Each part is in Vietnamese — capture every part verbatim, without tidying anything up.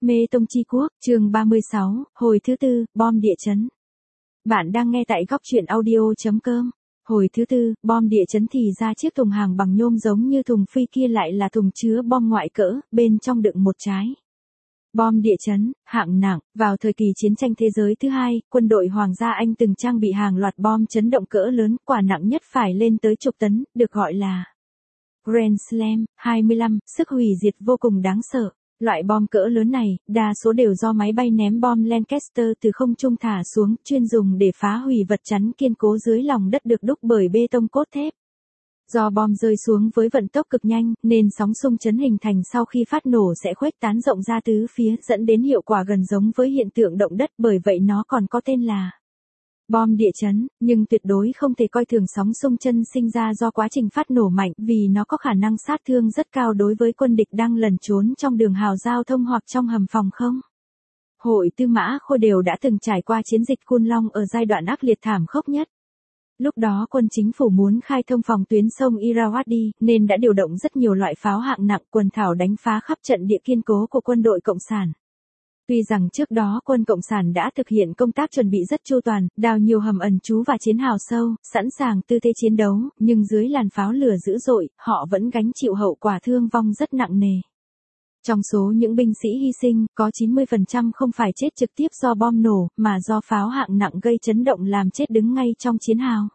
Mê Tông Chi Quốc, chương ba mươi sáu, hồi thứ tư, bom địa chấn. Bạn đang nghe tại góc truyện audio.com. Hồi thứ tư, bom địa chấn thì ra chiếc thùng hàng bằng nhôm giống như thùng phi kia lại là thùng chứa bom ngoại cỡ, bên trong đựng một trái. Bom địa chấn, hạng nặng, vào thời kỳ chiến tranh thế giới thứ hai, quân đội Hoàng gia Anh từng trang bị hàng loạt bom chấn động cỡ lớn, quả nặng nhất phải lên tới chục tấn, được gọi là Grand Slam, hai mươi lăm, sức hủy diệt vô cùng đáng sợ. Loại bom cỡ lớn này, đa số đều do máy bay ném bom Lancaster từ không trung thả xuống, chuyên dùng để phá hủy vật chắn kiên cố dưới lòng đất được đúc bởi bê tông cốt thép. Do bom rơi xuống với vận tốc cực nhanh, nên sóng xung chấn hình thành sau khi phát nổ sẽ khuếch tán rộng ra tứ phía, dẫn đến hiệu quả gần giống với hiện tượng động đất, bởi vậy nó còn có tên là bom địa chấn, nhưng tuyệt đối không thể coi thường sóng xung chân sinh ra do quá trình phát nổ mạnh, vì nó có khả năng sát thương rất cao đối với quân địch đang lẩn trốn trong đường hào giao thông hoặc trong hầm phòng không. Hội Tư Mã Khôi đều đã từng trải qua chiến dịch Côn Long ở giai đoạn ác liệt thảm khốc nhất. Lúc đó quân chính phủ muốn khai thông phòng tuyến sông Irrawaddy, nên đã điều động rất nhiều loại pháo hạng nặng quần thảo đánh phá khắp trận địa kiên cố của quân đội Cộng sản. Tuy rằng trước đó quân Cộng sản đã thực hiện công tác chuẩn bị rất chu toàn, đào nhiều hầm ẩn trú và chiến hào sâu, sẵn sàng tư thế chiến đấu, nhưng dưới làn pháo lửa dữ dội, họ vẫn gánh chịu hậu quả thương vong rất nặng nề. Trong số những binh sĩ hy sinh, có chín mươi phần trăm không phải chết trực tiếp do bom nổ, mà do pháo hạng nặng gây chấn động làm chết đứng ngay trong chiến hào.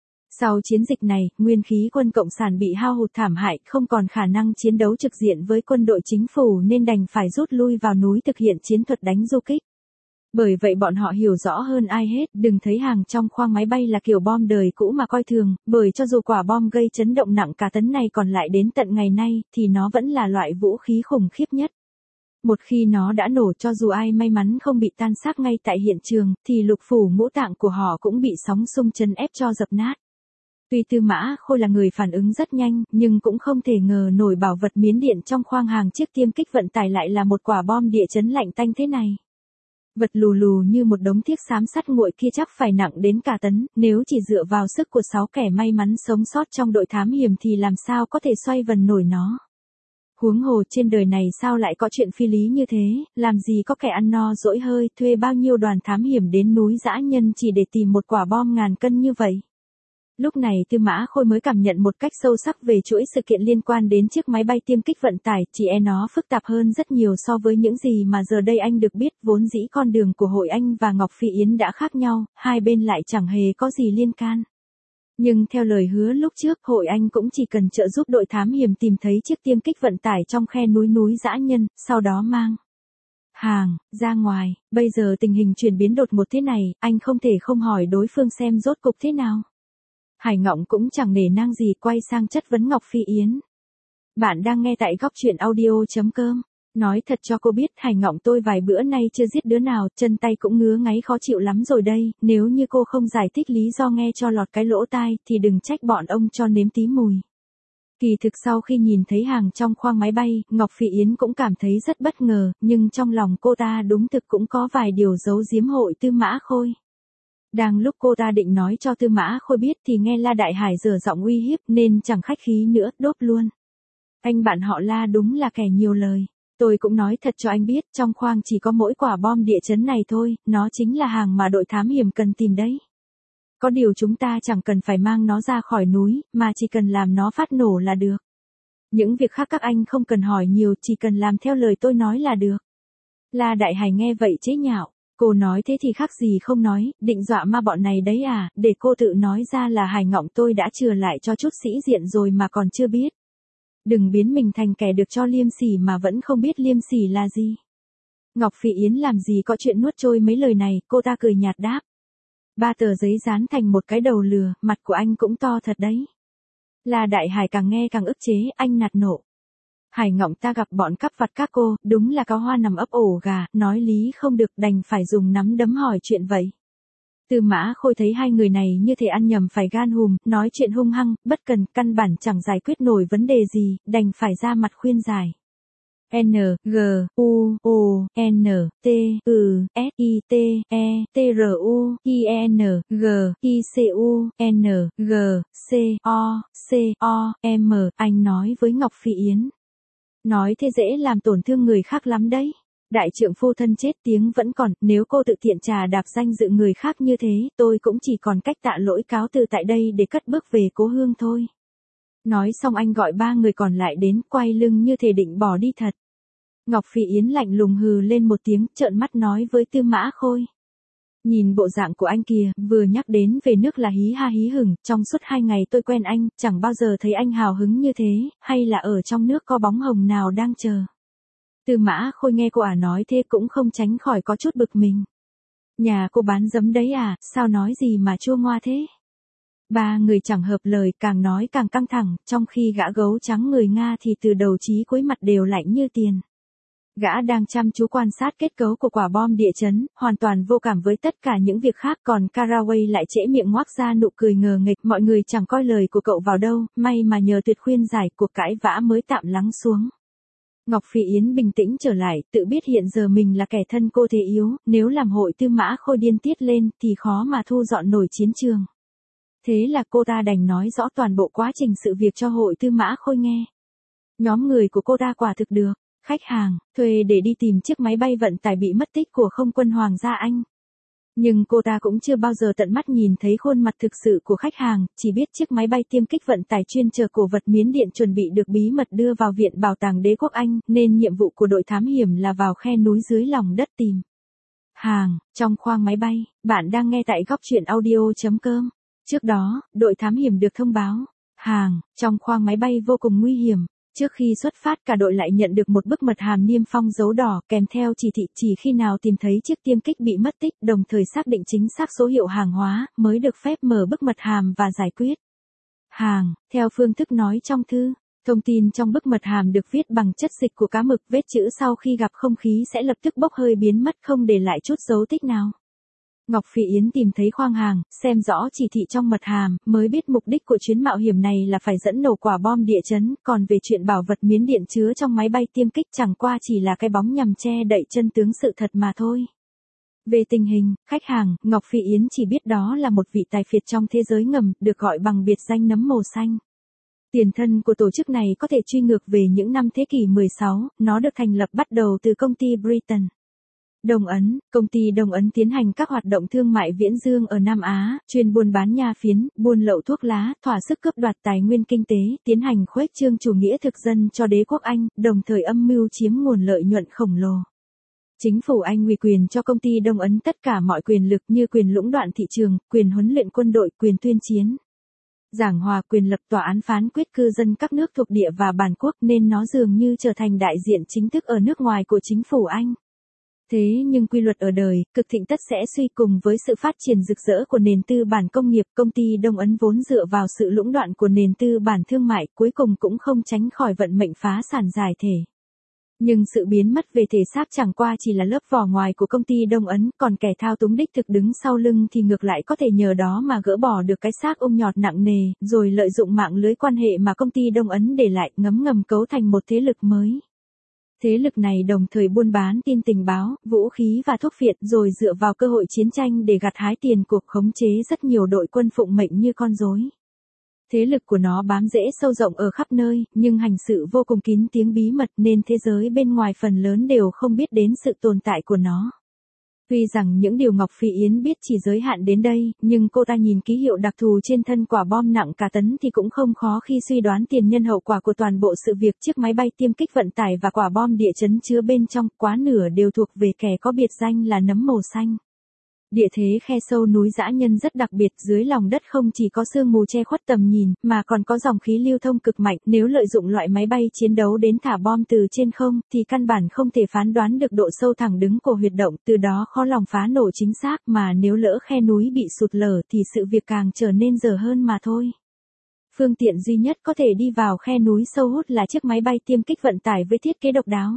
Sau chiến dịch này, nguyên khí quân Cộng sản bị hao hụt thảm hại, không còn khả năng chiến đấu trực diện với quân đội chính phủ nên đành phải rút lui vào núi thực hiện chiến thuật đánh du kích. Bởi vậy bọn họ hiểu rõ hơn ai hết, đừng thấy hàng trong khoang máy bay là kiểu bom đời cũ mà coi thường, bởi cho dù quả bom gây chấn động nặng cả tấn này còn lại đến tận ngày nay, thì nó vẫn là loại vũ khí khủng khiếp nhất. Một khi nó đã nổ, cho dù ai may mắn không bị tan xác ngay tại hiện trường, thì lục phủ ngũ tạng của họ cũng bị sóng xung chấn ép cho dập nát. Tuy Tư Mã Khôi là người phản ứng rất nhanh, nhưng cũng không thể ngờ nổi bảo vật miến điện trong khoang hàng chiếc tiêm kích vận tải lại là một quả bom địa chấn lạnh tanh thế này. Vật lù lù như một đống thiếc xám sắt nguội kia chắc phải nặng đến cả tấn, nếu chỉ dựa vào sức của sáu kẻ may mắn sống sót trong đội thám hiểm thì làm sao có thể xoay vần nổi nó. Huống hồ trên đời này sao lại có chuyện phi lý như thế, làm gì có kẻ ăn no dỗi hơi thuê bao nhiêu đoàn thám hiểm đến núi dã nhân chỉ để tìm một quả bom ngàn cân như vậy. Lúc này Tư Mã Khôi mới cảm nhận một cách sâu sắc về chuỗi sự kiện liên quan đến chiếc máy bay tiêm kích vận tải, chỉ e nó phức tạp hơn rất nhiều so với những gì mà giờ đây anh được biết, vốn dĩ con đường của Hội Anh và Ngọc Phi Yến đã khác nhau, hai bên lại chẳng hề có gì liên can. Nhưng theo lời hứa lúc trước, Hội Anh cũng chỉ cần trợ giúp đội thám hiểm tìm thấy chiếc tiêm kích vận tải trong khe núi núi dã nhân, sau đó mang hàng ra ngoài. Bây giờ tình hình chuyển biến đột ngột thế này, anh không thể không hỏi đối phương xem rốt cục thế nào. Hải Ngọng cũng chẳng nể nang gì quay sang chất vấn Ngọc Phi Yến. Bạn đang nghe tại góc truyện audio.com. Nói thật cho cô biết, Hải Ngọng tôi vài bữa nay chưa giết đứa nào, chân tay cũng ngứa ngáy khó chịu lắm rồi đây, nếu như cô không giải thích lý do nghe cho lọt cái lỗ tai, thì đừng trách bọn ông cho nếm tí mùi. Kỳ thực sau khi nhìn thấy hàng trong khoang máy bay, Ngọc Phi Yến cũng cảm thấy rất bất ngờ, nhưng trong lòng cô ta đúng thực cũng có vài điều giấu giếm Hội Tư Mã Khôi. Đang lúc cô ta định nói cho Tư Mã Khôi biết thì nghe La Đại Hải giở giọng uy hiếp nên chẳng khách khí nữa, đốt luôn. Anh bạn họ La đúng là kẻ nhiều lời. Tôi cũng nói thật cho anh biết, trong khoang chỉ có mỗi quả bom địa chấn này thôi, nó chính là hàng mà đội thám hiểm cần tìm đấy. Có điều chúng ta chẳng cần phải mang nó ra khỏi núi, mà chỉ cần làm nó phát nổ là được. Những việc khác các anh không cần hỏi nhiều, chỉ cần làm theo lời tôi nói là được. La Đại Hải nghe vậy chế nhạo. Cô nói thế thì khác gì không nói, định dọa ma bọn này đấy à, để cô tự nói ra là Hải Ngọng tôi đã chừa lại cho chút sĩ diện rồi mà còn chưa biết. Đừng biến mình thành kẻ được cho liêm sỉ mà vẫn không biết liêm sỉ là gì. Ngọc Phi Yến làm gì có chuyện nuốt trôi mấy lời này, cô ta cười nhạt đáp. Ba tờ giấy dán thành một cái đầu lừa, mặt của anh cũng to thật đấy. La Đại Hải càng nghe càng ức chế, anh nạt nộ. Hải Ngọng ta gặp bọn cắp vặt các cô, đúng là cáo hoa nằm ấp ổ gà, nói lý không được đành phải dùng nắm đấm hỏi chuyện vậy. Tư Mã Khôi thấy hai người này như thể ăn nhầm phải gan hùm, nói chuyện hung hăng, bất cần, căn bản chẳng giải quyết nổi vấn đề gì, đành phải ra mặt khuyên giải. N, G, U, O, N, T, U, S, I, T, E, T, R, U, I, N, G, I, C, U, N, G, C, O, C, O, M, anh nói với Ngọc Phi Yến. Nói thế dễ làm tổn thương người khác lắm đấy. Đại trượng phu thân chết tiếng vẫn còn, nếu cô tự tiện trà đạp danh dự người khác như thế, tôi cũng chỉ còn cách tạ lỗi cáo từ tại đây để cất bước về cố hương thôi. Nói xong anh gọi ba người còn lại đến, quay lưng như thể định bỏ đi thật. Ngọc Phi Yến lạnh lùng hừ lên một tiếng, trợn mắt nói với Tư Mã Khôi. Nhìn bộ dạng của anh kìa, vừa nhắc đến về nước là hí ha hí hửng, trong suốt hai ngày tôi quen anh, chẳng bao giờ thấy anh hào hứng như thế, hay là ở trong nước có bóng hồng nào đang chờ. Tư Mã Khôi nghe cô ả nói thế cũng không tránh khỏi có chút bực mình. Nhà cô bán giấm đấy à, sao nói gì mà chua ngoa thế? Ba người chẳng hợp lời, càng nói càng căng thẳng, trong khi gã gấu trắng người Nga thì từ đầu chí cuối mặt đều lạnh như tiền. Gã đang chăm chú quan sát kết cấu của quả bom địa chấn, hoàn toàn vô cảm với tất cả những việc khác, còn Caraway lại trễ miệng ngoác ra nụ cười ngờ nghệch, mọi người chẳng coi lời của cậu vào đâu, may mà nhờ tuyệt khuyên giải, cuộc cãi vã mới tạm lắng xuống. Ngọc Phi Yến bình tĩnh trở lại, tự biết hiện giờ mình là kẻ thân cô thế yếu, nếu làm hội Tư Mã Khôi điên tiết lên thì khó mà thu dọn nổi chiến trường. Thế là cô ta đành nói rõ toàn bộ quá trình sự việc cho hội Tư Mã Khôi nghe. Nhóm người của cô ta quả thực được khách hàng thuê để đi tìm chiếc máy bay vận tải bị mất tích của không quân Hoàng gia Anh. Nhưng cô ta cũng chưa bao giờ tận mắt nhìn thấy khuôn mặt thực sự của khách hàng, chỉ biết chiếc máy bay tiêm kích vận tải chuyên chở cổ vật Miến Điện chuẩn bị được bí mật đưa vào Viện Bảo tàng Đế quốc Anh, nên nhiệm vụ của đội thám hiểm là vào khe núi dưới lòng đất tìm hàng trong khoang máy bay. Bạn đang nghe tại góc truyện audio chấm com. Trước đó, đội thám hiểm được thông báo, hàng trong khoang máy bay vô cùng nguy hiểm. Trước khi xuất phát cả đội lại nhận được một bức mật hàm niêm phong dấu đỏ kèm theo chỉ thị chỉ khi nào tìm thấy chiếc tiêm kích bị mất tích, đồng thời xác định chính xác số hiệu hàng hóa, mới được phép mở bức mật hàm và giải quyết hàng, theo phương thức nói trong thư. Thông tin trong bức mật hàm được viết bằng chất dịch của cá mực, vết chữ sau khi gặp không khí sẽ lập tức bốc hơi biến mất không để lại chút dấu tích nào. Ngọc Phi Yến tìm thấy khoang hàng, xem rõ chỉ thị trong mật hàm, mới biết mục đích của chuyến mạo hiểm này là phải dẫn nổ quả bom địa chấn, còn về chuyện bảo vật Miến Điện chứa trong máy bay tiêm kích chẳng qua chỉ là cái bóng nhằm che đậy chân tướng sự thật mà thôi. Về tình hình, khách hàng, Ngọc Phi Yến chỉ biết đó là một vị tài phiệt trong thế giới ngầm, được gọi bằng biệt danh nấm màu xanh. Tiền thân của tổ chức này có thể truy ngược về những năm thế kỷ mười sáu, nó được thành lập bắt đầu từ công ty Britain. Đông Ấn, công ty Đông Ấn tiến hành các hoạt động thương mại viễn dương ở Nam Á, chuyên buôn bán nha phiến, buôn lậu thuốc lá, thỏa sức cướp đoạt tài nguyên kinh tế, tiến hành khuếch trương chủ nghĩa thực dân cho đế quốc Anh, đồng thời âm mưu chiếm nguồn lợi nhuận khổng lồ. Chính phủ Anh ủy quyền cho công ty Đông Ấn tất cả mọi quyền lực như quyền lũng đoạn thị trường, quyền huấn luyện quân đội, quyền tuyên chiến, giảng hòa, quyền lập tòa án phán quyết cư dân các nước thuộc địa và bản quốc, nên nó dường như trở thành đại diện chính thức ở nước ngoài của chính phủ Anh. Thế nhưng quy luật ở đời, cực thịnh tất sẽ suy, cùng với sự phát triển rực rỡ của nền tư bản công nghiệp, công ty Đông Ấn vốn dựa vào sự lũng đoạn của nền tư bản thương mại, cuối cùng cũng không tránh khỏi vận mệnh phá sản giải thể. Nhưng sự biến mất về thể xác chẳng qua chỉ là lớp vỏ ngoài của công ty Đông Ấn, còn kẻ thao túng đích thực đứng sau lưng thì ngược lại có thể nhờ đó mà gỡ bỏ được cái xác ung nhọt nặng nề, rồi lợi dụng mạng lưới quan hệ mà công ty Đông Ấn để lại, ngấm ngầm cấu thành một thế lực mới. Thế lực này đồng thời buôn bán tin tình báo, vũ khí và thuốc phiện, rồi dựa vào cơ hội chiến tranh để gặt hái tiền cuộc, khống chế rất nhiều đội quân phụng mệnh như con rối. Thế lực của nó bám rễ sâu rộng ở khắp nơi, nhưng hành sự vô cùng kín tiếng bí mật nên thế giới bên ngoài phần lớn đều không biết đến sự tồn tại của nó. Tuy rằng những điều Ngọc Phi Yến biết chỉ giới hạn đến đây, nhưng cô ta nhìn ký hiệu đặc thù trên thân quả bom nặng cả tấn thì cũng không khó khi suy đoán tiền nhân hậu quả của toàn bộ sự việc. Chiếc máy bay tiêm kích vận tải và quả bom địa chấn chứa bên trong, quá nửa đều thuộc về kẻ có biệt danh là nấm màu xanh. Địa thế khe sâu núi dã nhân rất đặc biệt, dưới lòng đất không chỉ có sương mù che khuất tầm nhìn, mà còn có dòng khí lưu thông cực mạnh, nếu lợi dụng loại máy bay chiến đấu đến thả bom từ trên không, thì căn bản không thể phán đoán được độ sâu thẳng đứng của huyệt động, từ đó khó lòng phá nổ chính xác, mà nếu lỡ khe núi bị sụt lở thì sự việc càng trở nên dở hơn mà thôi. Phương tiện duy nhất có thể đi vào khe núi sâu hút là chiếc máy bay tiêm kích vận tải với thiết kế độc đáo.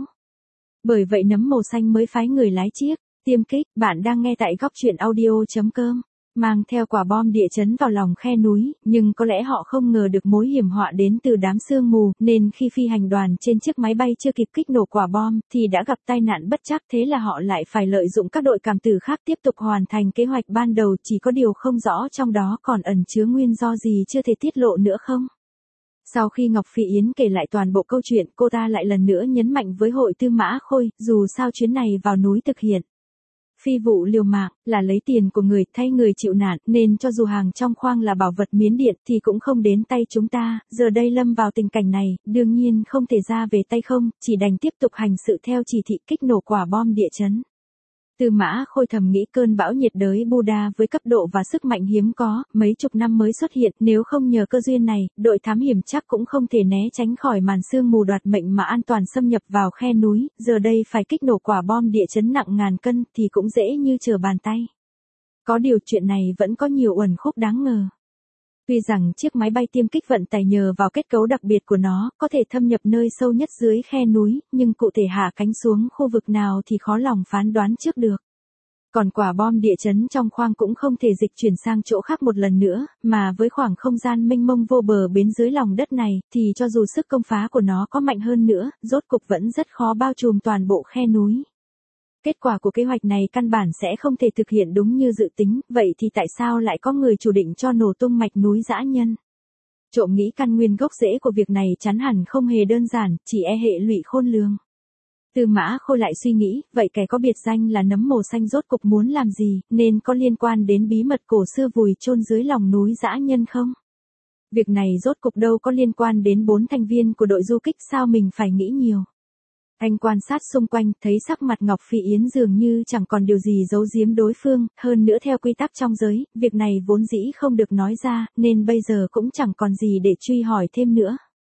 Bởi vậy nấm màu xanh mới phái người lái chiếc tiêm kích. Bạn đang nghe tại góc truyện audio chấm com. Mang theo quả bom địa chấn vào lòng khe núi, nhưng có lẽ họ không ngờ được mối hiểm họa đến từ đám sương mù, nên khi phi hành đoàn trên chiếc máy bay chưa kịp kích nổ quả bom, thì đã gặp tai nạn bất trắc. Thế là họ lại phải lợi dụng các đội cảm tử khác tiếp tục hoàn thành kế hoạch ban đầu, chỉ có điều không rõ trong đó còn ẩn chứa nguyên do gì chưa thể tiết lộ nữa không. Sau khi Ngọc Phi Yến kể lại toàn bộ câu chuyện, cô ta lại lần nữa nhấn mạnh với Hội Tư Mã Khôi, dù sao chuyến này vào núi thực hiện phi vụ liều mạng, là lấy tiền của người thay người chịu nạn, nên cho dù hàng trong khoang là bảo vật miến điện thì cũng không đến tay chúng ta, giờ đây lâm vào tình cảnh này, đương nhiên không thể ra về tay không, chỉ đành tiếp tục hành sự theo chỉ thị kích nổ quả bom địa chấn. Tư Mã Khôi thầm nghĩ cơn bão nhiệt đới Buddha với cấp độ và sức mạnh hiếm có, mấy chục năm mới xuất hiện, nếu không nhờ cơ duyên này, đội thám hiểm chắc cũng không thể né tránh khỏi màn sương mù đoạt mệnh mà an toàn xâm nhập vào khe núi, giờ đây phải kích nổ quả bom địa chấn nặng ngàn cân thì cũng dễ như trở bàn tay. Có điều chuyện này vẫn có nhiều uẩn khúc đáng ngờ. Tuy rằng chiếc máy bay tiêm kích vận tải nhờ vào kết cấu đặc biệt của nó, có thể thâm nhập nơi sâu nhất dưới khe núi, nhưng cụ thể hạ cánh xuống khu vực nào thì khó lòng phán đoán trước được. Còn quả bom địa chấn trong khoang cũng không thể dịch chuyển sang chỗ khác một lần nữa, mà với khoảng không gian mênh mông vô bờ bên dưới lòng đất này, thì cho dù sức công phá của nó có mạnh hơn nữa, rốt cục vẫn rất khó bao trùm toàn bộ khe núi. Kết quả của kế hoạch này căn bản sẽ không thể thực hiện đúng như dự tính, vậy thì tại sao lại có người chủ định cho nổ tung mạch núi dã nhân? Trộm nghĩ căn nguyên gốc rễ của việc này chắn hẳn không hề đơn giản, chỉ e hệ lụy khôn lường. Tư Mã Khôi lại suy nghĩ, vậy kẻ có biệt danh là nấm mồ xanh rốt cục muốn làm gì, nên có liên quan đến bí mật cổ xưa vùi chôn dưới lòng núi dã nhân không? Việc này rốt cục đâu có liên quan đến bốn thành viên của đội du kích, sao mình phải nghĩ nhiều? Anh quan sát xung quanh, thấy sắc mặt Ngọc Phi Yến dường như chẳng còn điều gì giấu giếm đối phương, hơn nữa theo quy tắc trong giới, việc này vốn dĩ không được nói ra, nên bây giờ cũng chẳng còn gì để truy hỏi thêm nữa.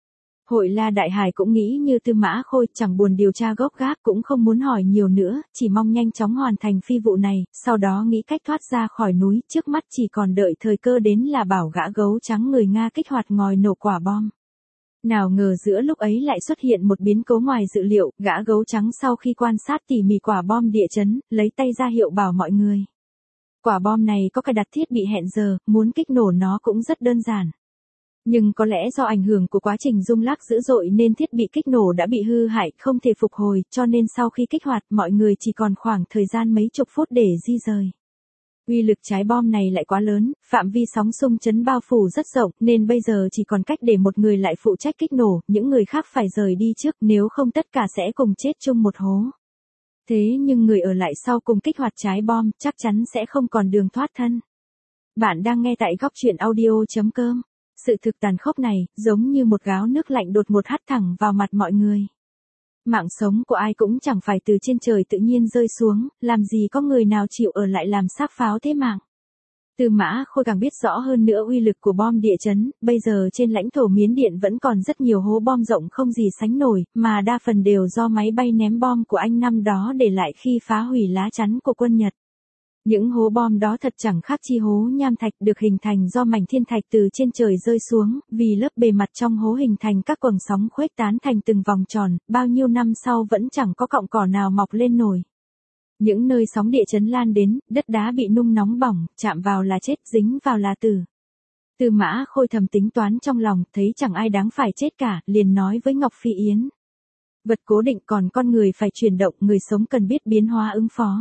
Hội La Đại Hải cũng nghĩ như Tư Mã Khôi, chẳng buồn điều tra gốc gác, cũng không muốn hỏi nhiều nữa, chỉ mong nhanh chóng hoàn thành phi vụ này, sau đó nghĩ cách thoát ra khỏi núi, trước mắt chỉ còn đợi thời cơ đến là bảo gã gấu trắng người Nga kích hoạt ngòi nổ quả bom. Nào ngờ giữa lúc ấy lại xuất hiện một biến cố ngoài dự liệu, gã gấu trắng sau khi quan sát tỉ mỉ quả bom địa chấn, lấy tay ra hiệu bảo mọi người. Quả bom này có cài đặt thiết bị hẹn giờ, muốn kích nổ nó cũng rất đơn giản. Nhưng có lẽ do ảnh hưởng của quá trình rung lắc dữ dội nên thiết bị kích nổ đã bị hư hại, không thể phục hồi, cho nên sau khi kích hoạt, mọi người chỉ còn khoảng thời gian mấy chục phút để di rời. Uy lực trái bom này lại quá lớn, phạm vi sóng xung chấn bao phủ rất rộng, nên bây giờ chỉ còn cách để một người lại phụ trách kích nổ, những người khác phải rời đi trước, nếu không tất cả sẽ cùng chết chung một hố. Thế nhưng người ở lại sau cùng kích hoạt trái bom, chắc chắn sẽ không còn đường thoát thân. Bạn đang nghe tại góc truyện audio chấm com. Sự thực tàn khốc này, giống như một gáo nước lạnh đột ngột hắt thẳng vào mặt mọi người. Mạng sống của ai cũng chẳng phải từ trên trời tự nhiên rơi xuống, làm gì có người nào chịu ở lại làm xác pháo thế mạng. Tư Mã Khôi càng biết rõ hơn nữa uy lực của bom địa chấn, bây giờ trên lãnh thổ Miến Điện vẫn còn rất nhiều hố bom rộng không gì sánh nổi, mà đa phần đều do máy bay ném bom của Anh năm đó để lại khi phá hủy lá chắn của quân Nhật. Những hố bom đó thật chẳng khác chi hố nham thạch được hình thành do mảnh thiên thạch từ trên trời rơi xuống, vì lớp bề mặt trong hố hình thành các quầng sóng khuếch tán thành từng vòng tròn, bao nhiêu năm sau vẫn chẳng có cọng cỏ nào mọc lên nổi. Những nơi sóng địa chấn lan đến, đất đá bị nung nóng bỏng, chạm vào là chết, dính vào là tử. Tư Mã Khôi thầm tính toán trong lòng, thấy chẳng ai đáng phải chết cả, liền nói với Ngọc Phi Yến. Vật cố định còn con người phải chuyển động, người sống cần biết biến hóa ứng phó.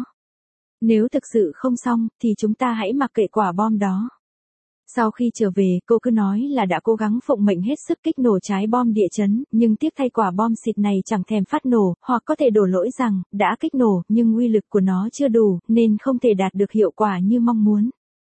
Nếu thực sự không xong, thì chúng ta hãy mặc kệ quả bom đó. Sau khi trở về, cô cứ nói là đã cố gắng phụng mệnh hết sức kích nổ trái bom địa chấn, nhưng tiếc thay quả bom xịt này chẳng thèm phát nổ, hoặc có thể đổ lỗi rằng, đã kích nổ, nhưng uy lực của nó chưa đủ, nên không thể đạt được hiệu quả như mong muốn.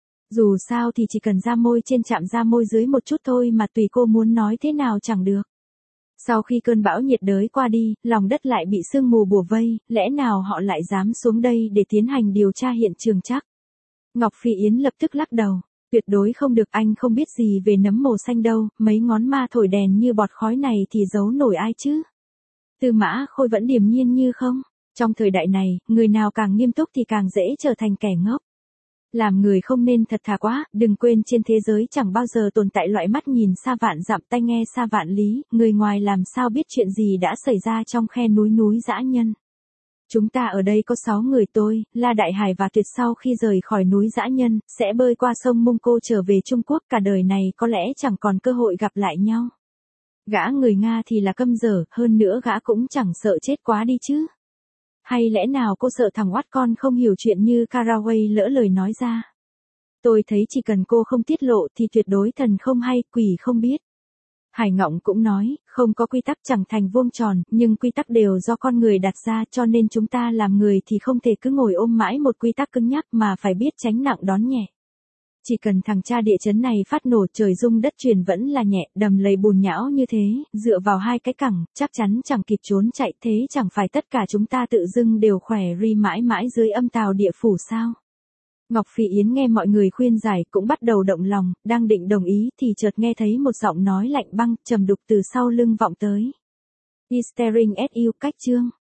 Dù sao thì chỉ cần da môi trên chạm da môi dưới một chút thôi mà tùy cô muốn nói thế nào chẳng được. Sau khi cơn bão nhiệt đới qua đi, lòng đất lại bị sương mù bủa vây, lẽ nào họ lại dám xuống đây để tiến hành điều tra hiện trường chắc? Ngọc Phi Yến lập tức lắc đầu. Tuyệt đối không được, anh không biết gì về nấm mồ xanh đâu, mấy ngón ma thổi đèn như bọt khói này thì giấu nổi ai chứ? Tư Mã Khôi vẫn điềm nhiên như không. Trong thời đại này, người nào càng nghiêm túc thì càng dễ trở thành kẻ ngốc. Làm người không nên thật thà quá, đừng quên trên thế giới chẳng bao giờ tồn tại loại mắt nhìn xa vạn dặm tai nghe xa vạn lý, người ngoài làm sao biết chuyện gì đã xảy ra trong khe núi núi dã nhân. Chúng ta ở đây có sáu người tôi, La Đại Hải và Tuyệt sau khi rời khỏi núi dã nhân, sẽ bơi qua sông Mông Cô trở về Trung Quốc, cả đời này có lẽ chẳng còn cơ hội gặp lại nhau. Gã người Nga thì là câm dở, hơn nữa gã cũng chẳng sợ chết quá đi chứ. Hay lẽ nào cô sợ thằng oát con không hiểu chuyện như Caraway lỡ lời nói ra? Tôi thấy chỉ cần cô không tiết lộ thì tuyệt đối thần không hay, quỷ không biết. Hải Ngọng cũng nói, không có quy tắc chẳng thành vuông tròn, nhưng quy tắc đều do con người đặt ra, cho nên chúng ta làm người thì không thể cứ ngồi ôm mãi một quy tắc cứng nhắc mà phải biết tránh nặng đón nhẹ. Chỉ cần thằng cha địa chấn này phát nổ trời rung đất chuyển vẫn là nhẹ, đầm lầy bùn nhão như thế, dựa vào hai cái cẳng, chắc chắn chẳng kịp trốn chạy, thế chẳng phải tất cả chúng ta tự dưng đều khỏe ri mãi mãi dưới âm tào địa phủ sao? Ngọc Phỉ Yến nghe mọi người khuyên giải cũng bắt đầu động lòng, đang định đồng ý thì chợt nghe thấy một giọng nói lạnh băng, trầm đục từ sau lưng vọng tới. Steering ét u cách chương.